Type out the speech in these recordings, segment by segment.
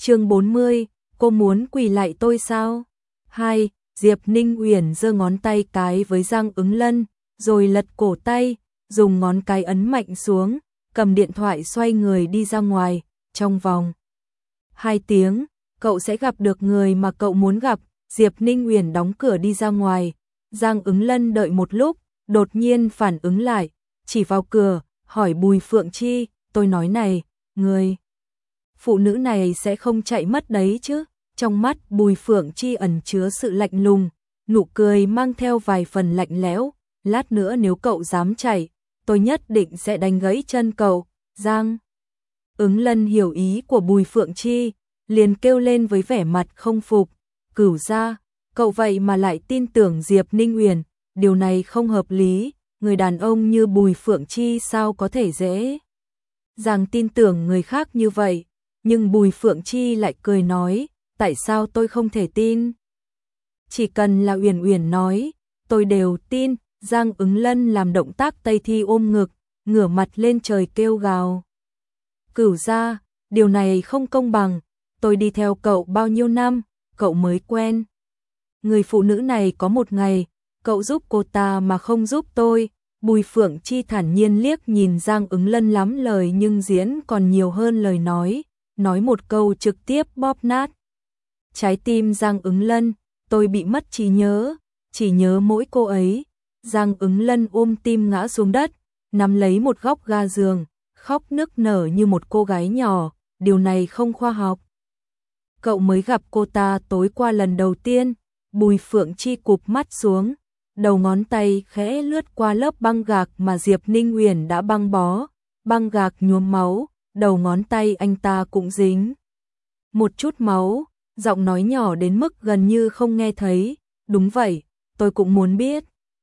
Chương 40, cô muốn quỳ lại tôi sao? 2. Diệp Ninh Uyển giơ ngón tay cái với Giang Ứng Lân, rồi lật cổ tay, dùng ngón cái ấn mạnh xuống, cầm điện thoại xoay người đi ra ngoài, trong vòng 2 tiếng, cậu sẽ gặp được người mà cậu muốn gặp. Diệp Ninh Uyển đóng cửa đi ra ngoài, Giang Ứng Lân đợi một lúc, đột nhiên phản ứng lại, chỉ vào cửa, hỏi Bùi Phượng Chi, tôi nói này, người phụ nữ này sẽ không chạy mất đấy chứ? Trong mắt Bùi Phượng Chi ẩn chứa sự lạnh lùng, nụ cười mang theo vài phần lạnh lẽo, lát nữa nếu cậu dám chạy, tôi nhất định sẽ đánh gãy chân cậu. Giang Ứng Lân hiểu ý của Bùi Phượng Chi, liền kêu lên với vẻ mặt không phục, Cửu gia, cậu vậy mà lại tin tưởng Diệp Ninh Uyển, điều này không hợp lý, người đàn ông như Bùi Phượng Chi sao có thể dễ dàng tin tưởng người khác như vậy. Nhưng Bùi Phượng Chi lại cười nói, tại sao tôi không thể tin? Chỉ cần là Uyển Uyển nói, tôi đều tin. Giang Ứng Lân làm động tác tây thi ôm ngực, ngửa mặt lên trời kêu gào. Cửu gia, điều này không công bằng, tôi đi theo cậu bao nhiêu năm, cậu mới quen. Người phụ nữ này có một ngày, cậu giúp cô ta mà không giúp tôi. Bùi Phượng Chi thản nhiên liếc nhìn Giang Ứng Lân lắm lời nhưng diễn còn nhiều hơn lời nói một câu trực tiếp bóp nát trái tim Giang Ứng Lân, tôi bị mất trí nhớ, chỉ nhớ mỗi cô ấy. Giang Ứng Lân ôm tim ngã xuống đất, nắm lấy một góc ga giường, khóc nức nở như một cô gái nhỏ, điều này không khoa học. Cậu mới gặp cô ta tối qua lần đầu tiên. Bùi Phượng Chi cụp mắt xuống, đầu ngón tay khẽ lướt qua lớp băng gạc mà Diệp Ninh Uyển đã băng bó, băng gạc nhuốm máu, đầu ngón tay anh ta cũng dính một chút máu, giọng nói nhỏ đến mức gần như không nghe thấy, đúng vậy, tôi cũng muốn biết.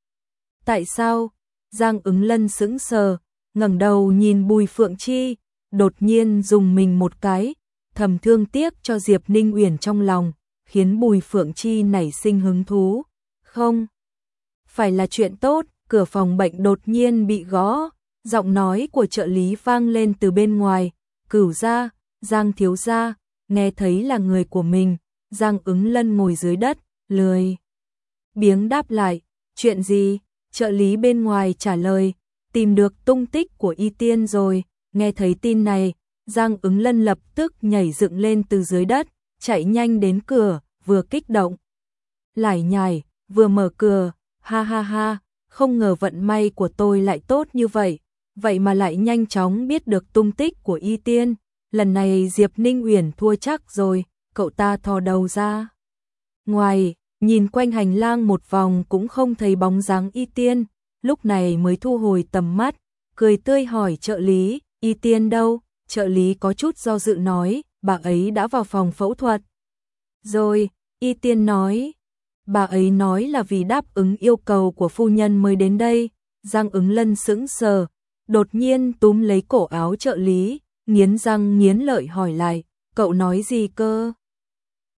Tại sao? Giang Ứng Lân sững sờ, ngẩng đầu nhìn Bùi Phượng Chi, đột nhiên dùng mình một cái, thầm thương tiếc cho Diệp Ninh Uyển trong lòng, khiến Bùi Phượng Chi nảy sinh hứng thú. Không phải là chuyện tốt. Cửa phòng bệnh đột nhiên bị gõ, giọng nói của trợ lý vang lên từ bên ngoài, Cửu gia, Giang thiếu gia. Nghe thấy là người của mình, Giang Ứng Lân ngồi dưới đất, lười biếng đáp lại, chuyện gì? Trợ lý bên ngoài trả lời, tìm được tung tích của Y Tiên rồi. Nghe thấy tin này, Giang Ứng Lân lập tức nhảy dựng lên từ dưới đất, chạy nhanh đến cửa, vừa kích động lải nhải, vừa mở cửa, ha ha ha, không ngờ vận may của tôi lại tốt như vậy, vậy mà lại nhanh chóng biết được tung tích của Y Tiên. Lần này Diệp Ninh Uyển thua chắc rồi. Cậu ta thò đầu ra ngoài, nhìn quanh hành lang một vòng cũng không thấy bóng dáng Y Tiên, lúc này mới thu hồi tầm mắt, cười tươi hỏi trợ lý, Y Tiên đâu? Trợ lý có chút do dự nói, bà ấy đã vào phòng phẫu thuật rồi. Y Tiên nói, bà ấy nói là vì đáp ứng yêu cầu của phu nhân mới đến đây. Giang Ứng Lân sững sờ, đột nhiên túm lấy cổ áo trợ lý, nghiến răng nghiến lợi hỏi lại, cậu nói gì cơ?